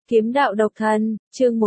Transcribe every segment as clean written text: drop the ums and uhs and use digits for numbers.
Kiếm đạo độc thân, chương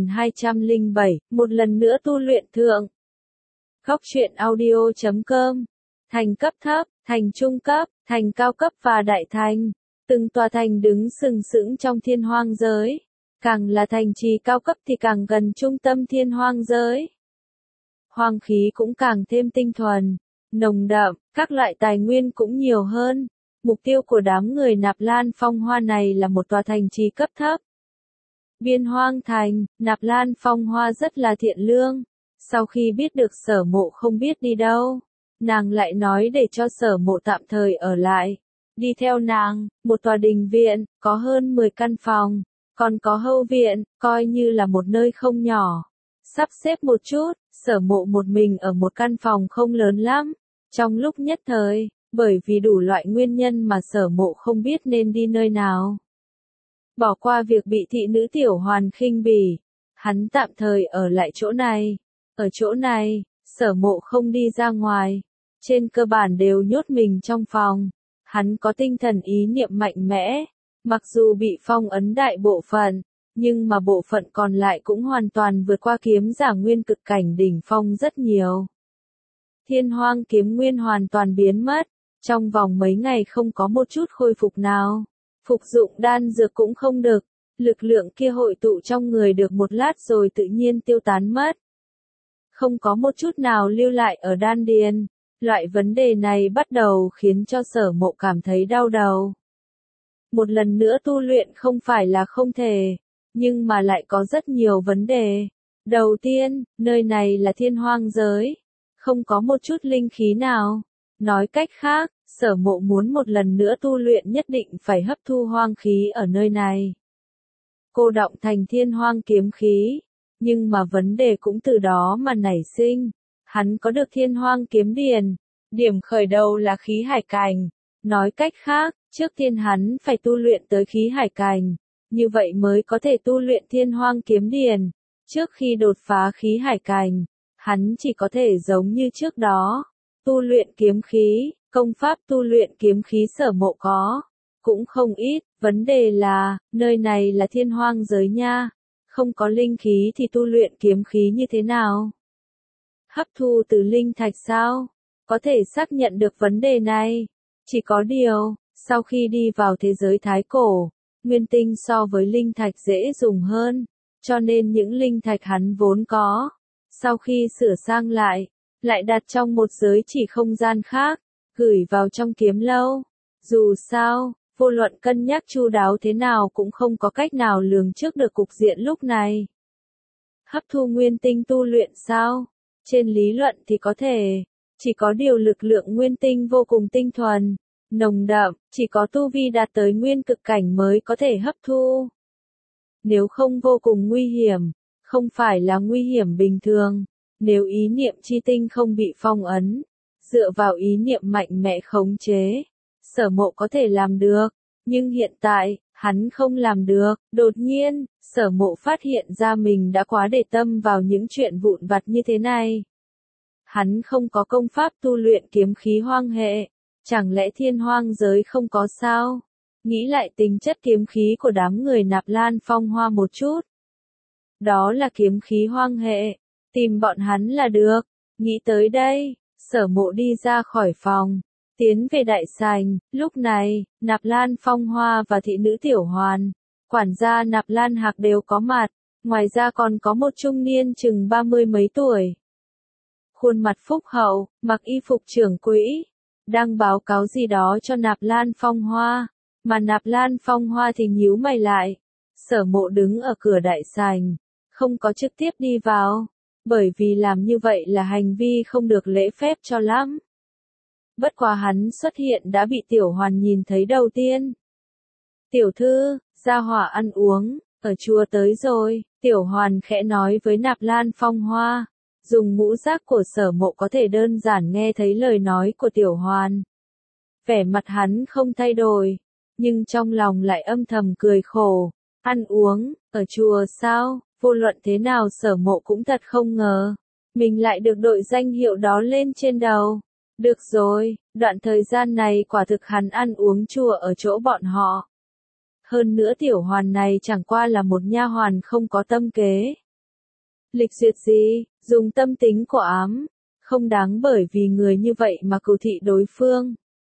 1207, một lần nữa tu luyện thượng. Góc truyện audio.com. Thành cấp thấp, thành trung cấp, thành cao cấp và đại thành. Từng tòa thành đứng sừng sững trong thiên hoang giới. Càng là thành trì cao cấp thì càng gần trung tâm thiên hoang giới. Hoang khí cũng càng thêm tinh thuần, nồng đậm, các loại tài nguyên cũng nhiều hơn. Mục tiêu của đám người Nạp Lan Phong Hoa này là một tòa thành trì cấp thấp. Biên Hoang Thành, Nạp Lan Phong Hoa rất là thiện lương. Sau khi biết được Sở Mộ không biết đi đâu, nàng lại nói để cho Sở Mộ tạm thời ở lại. Đi theo nàng, một tòa đình viện, có hơn 10 căn phòng, còn có hậu viện, coi như là một nơi không nhỏ. Sắp xếp một chút, Sở Mộ một mình ở một căn phòng không lớn lắm. Trong lúc nhất thời, bởi vì đủ loại nguyên nhân mà Sở Mộ không biết nên đi nơi nào. Bỏ qua việc bị thị nữ Tiểu Hoàn khinh bỉ, hắn tạm thời ở lại chỗ này. Ở chỗ này, Sở Mộ không đi ra ngoài, trên cơ bản đều nhốt mình trong phòng. Hắn có tinh thần ý niệm mạnh mẽ, mặc dù bị phong ấn đại bộ phận, nhưng mà bộ phận còn lại cũng hoàn toàn vượt qua kiếm giả nguyên cực cảnh đỉnh phong rất nhiều. Thiên hoang kiếm nguyên hoàn toàn biến mất, trong vòng mấy ngày không có một chút khôi phục nào. Phục dụng đan dược cũng không được, lực lượng kia hội tụ trong người được một lát rồi tự nhiên tiêu tán mất. Không có một chút nào lưu lại ở đan điền. Loại vấn đề này bắt đầu khiến cho Sở Mộ cảm thấy đau đầu. Một lần nữa tu luyện không phải là không thể, nhưng mà lại có rất nhiều vấn đề. Đầu tiên, nơi này là thiên hoang giới, không có một chút linh khí nào. Nói cách khác, Sở Mộ muốn một lần nữa tu luyện nhất định phải hấp thu hoang khí ở nơi này. Cô động thành thiên hoang kiếm khí, nhưng mà vấn đề cũng từ đó mà nảy sinh. Hắn có được thiên hoang kiếm điền, điểm khởi đầu là khí hải cành. Nói cách khác, trước tiên hắn phải tu luyện tới khí hải cành, như vậy mới có thể tu luyện thiên hoang kiếm điền. Trước khi đột phá khí hải cành, hắn chỉ có thể giống như trước đó, tu luyện kiếm khí. Công pháp tu luyện kiếm khí Sở Mộ có, cũng không ít, vấn đề là, nơi này là thiên hoang giới nha, không có linh khí thì tu luyện kiếm khí như thế nào? Hấp thu từ linh thạch sao? Có thể xác nhận được vấn đề này. Chỉ có điều, sau khi đi vào thế giới thái cổ, nguyên tinh so với linh thạch dễ dùng hơn, cho nên những linh thạch hắn vốn có, sau khi sửa sang lại đặt trong một giới chỉ không gian khác, gửi vào trong kiếm lâu. Dù sao, vô luận cân nhắc chu đáo thế nào cũng không có cách nào lường trước được cục diện lúc này. Hấp thu nguyên tinh tu luyện sao? Trên lý luận thì có thể, chỉ có điều lực lượng nguyên tinh vô cùng tinh thuần, nồng đậm, chỉ có tu vi đạt tới nguyên cực cảnh mới có thể hấp thu. Nếu không vô cùng nguy hiểm, không phải là nguy hiểm bình thường, nếu ý niệm chi tinh không bị phong ấn. Dựa vào ý niệm mạnh mẽ khống chế, Sở Mộ có thể làm được, nhưng hiện tại, hắn không làm được. Đột nhiên, Sở Mộ phát hiện ra mình đã quá để tâm vào những chuyện vụn vặt như thế này. Hắn không có công pháp tu luyện kiếm khí hoang hệ, chẳng lẽ thiên hoang giới không có sao? Nghĩ lại tính chất kiếm khí của đám người Nạp Lan Phong Hoa một chút. Đó là kiếm khí hoang hệ, tìm bọn hắn là được. Nghĩ tới đây, Sở Mộ đi ra khỏi phòng, tiến về đại sảnh. Lúc này, Nạp Lan Phong Hoa và thị nữ Tiểu Hoàn, quản gia Nạp Lan Hạc đều có mặt, ngoài ra còn có một trung niên chừng 30 mấy tuổi. Khuôn mặt phúc hậu, mặc y phục trưởng quỹ, đang báo cáo gì đó cho Nạp Lan Phong Hoa, mà Nạp Lan Phong Hoa thì nhíu mày lại. Sở Mộ đứng ở cửa đại sảnh, không có trực tiếp đi vào. Bởi vì làm như vậy là hành vi không được lễ phép cho lắm. Bất quá hắn xuất hiện đã bị Tiểu Hoàn nhìn thấy đầu tiên. Tiểu thư, gia hỏa ăn uống, ở chùa tới rồi, Tiểu Hoàn khẽ nói với Nạp Lan Phong Hoa. Dùng ngũ giác của Sở Mộ có thể đơn giản nghe thấy lời nói của Tiểu Hoàn. Vẻ mặt hắn không thay đổi, nhưng trong lòng lại âm thầm cười khổ. Ăn uống, ở chùa sao? Vô luận thế nào Sở Mộ cũng thật không ngờ, mình lại được đội danh hiệu đó lên trên đầu. Được rồi, đoạn thời gian này quả thực hắn ăn uống chùa ở chỗ bọn họ. Hơn nữa tiểu hoàn này chẳng qua là một nha hoàn không có tâm kế. Lịch duyệt gì, dùng tâm tính của ám, không đáng bởi vì người như vậy mà cừu thị đối phương.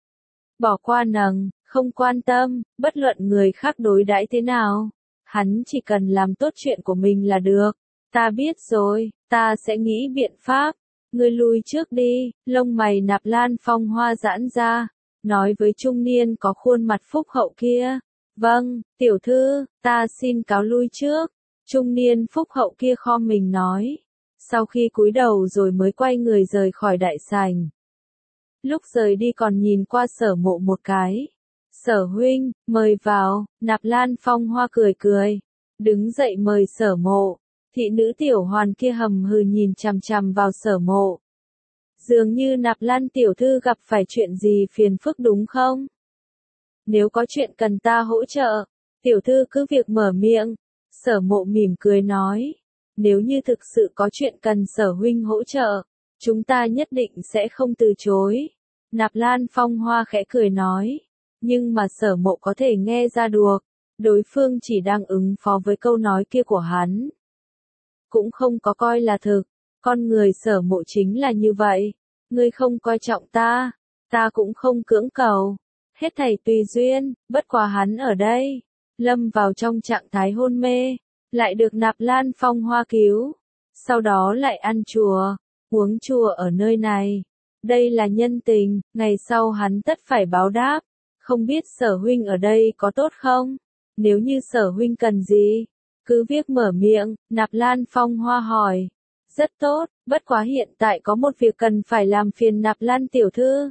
Bỏ qua nàng, không quan tâm, bất luận người khác đối đãi thế nào. Hắn chỉ cần làm tốt chuyện của mình là được. Ta biết rồi, ta sẽ nghĩ biện pháp. Ngươi lui trước đi, lông mày Nạp Lan Phong Hoa giãn ra, nói với trung niên có khuôn mặt phúc hậu kia. Vâng, tiểu thư, ta xin cáo lui trước. Trung niên phúc hậu kia khom mình nói. Sau khi cúi đầu rồi mới quay người rời khỏi đại sảnh. Lúc rời đi còn nhìn qua Sở Mộ một cái. Sở huynh, mời vào, Nạp Lan Phong Hoa cười cười. Đứng dậy mời Sở Mộ. Thị nữ tiểu hoàn kia hầm hừ nhìn chằm chằm vào Sở Mộ. Dường như Nạp Lan tiểu thư gặp phải chuyện gì phiền phức đúng không? Nếu có chuyện cần ta hỗ trợ, tiểu thư cứ việc mở miệng. Sở Mộ mỉm cười nói. Nếu như thực sự có chuyện cần Sở huynh hỗ trợ, chúng ta nhất định sẽ không từ chối. Nạp Lan Phong Hoa khẽ cười nói. Nhưng mà Sở Mộ có thể nghe ra được, đối phương chỉ đang ứng phó với câu nói kia của hắn. Cũng không có coi là thực, con người Sở Mộ chính là như vậy. Ngươi không coi trọng ta, ta cũng không cưỡng cầu. Hết thảy tùy duyên, bất quá hắn ở đây, lâm vào trong trạng thái hôn mê, lại được Nạp Lan Phong Hoa cứu. Sau đó lại ăn chùa, uống chùa ở nơi này. Đây là nhân tình, ngày sau hắn tất phải báo đáp. Không biết Sở huynh ở đây có tốt không? Nếu như Sở huynh cần gì, cứ việc mở miệng, Nạp Lan Phong Hoa hỏi. Rất tốt, bất quá hiện tại có một việc cần phải làm phiền Nạp Lan tiểu thư.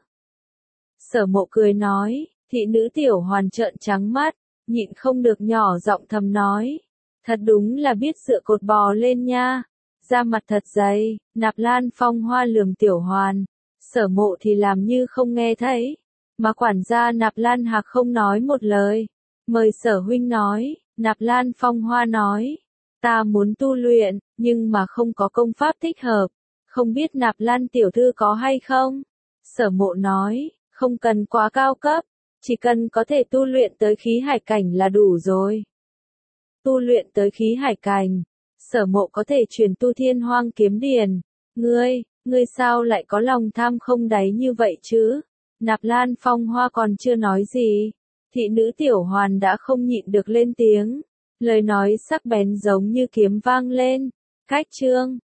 Sở Mộ cười nói, thị nữ tiểu hoàn trợn trắng mắt, nhịn không được nhỏ giọng thầm nói. Thật đúng là biết dựa cột bò lên nha. Da mặt thật dày, Nạp Lan Phong Hoa lườm tiểu hoàn. Sở Mộ thì làm như không nghe thấy. Mà quản gia Nạp Lan Hạc không nói một lời. Mời Sở huynh nói, Nạp Lan Phong Hoa nói. Ta muốn tu luyện, nhưng mà không có công pháp thích hợp. Không biết Nạp Lan tiểu thư có hay không? Sở Mộ nói, không cần quá cao cấp, chỉ cần có thể tu luyện tới khí hải cảnh là đủ rồi. Tu luyện tới khí hải cảnh, Sở Mộ có thể truyền tu Thiên Hoang Kiếm Điển. Ngươi sao lại có lòng tham không đáy như vậy chứ? Nạp Lan Phong Hoa còn chưa nói gì, thị nữ tiểu hoàn đã không nhịn được lên tiếng. Lời nói sắc bén giống như kiếm vang lên. Cách chương